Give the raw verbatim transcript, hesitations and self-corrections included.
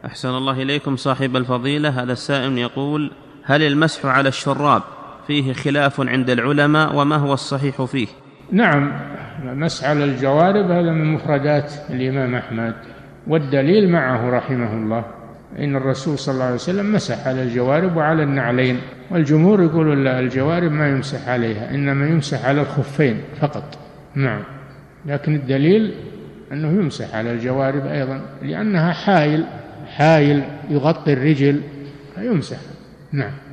أحسن الله إليكم صاحب الفضيلة. هذا السائل يقول: هل المسح على الشراب فيه خلاف عند العلماء وما هو الصحيح فيه؟ نعم، المسح على الجوارب هذا من مفردات الإمام أحمد، والدليل معه رحمه الله إن الرسول صلى الله عليه وسلم مسح على الجوارب وعلى النعلين، والجمهور يقولون لا، الجوارب ما يمسح عليها، إنما يمسح على الخفين فقط. نعم، لكن الدليل أنه يمسح على الجوارب أيضا، لأنها حائل حائل يغطي الرجل فيمسح. نعم.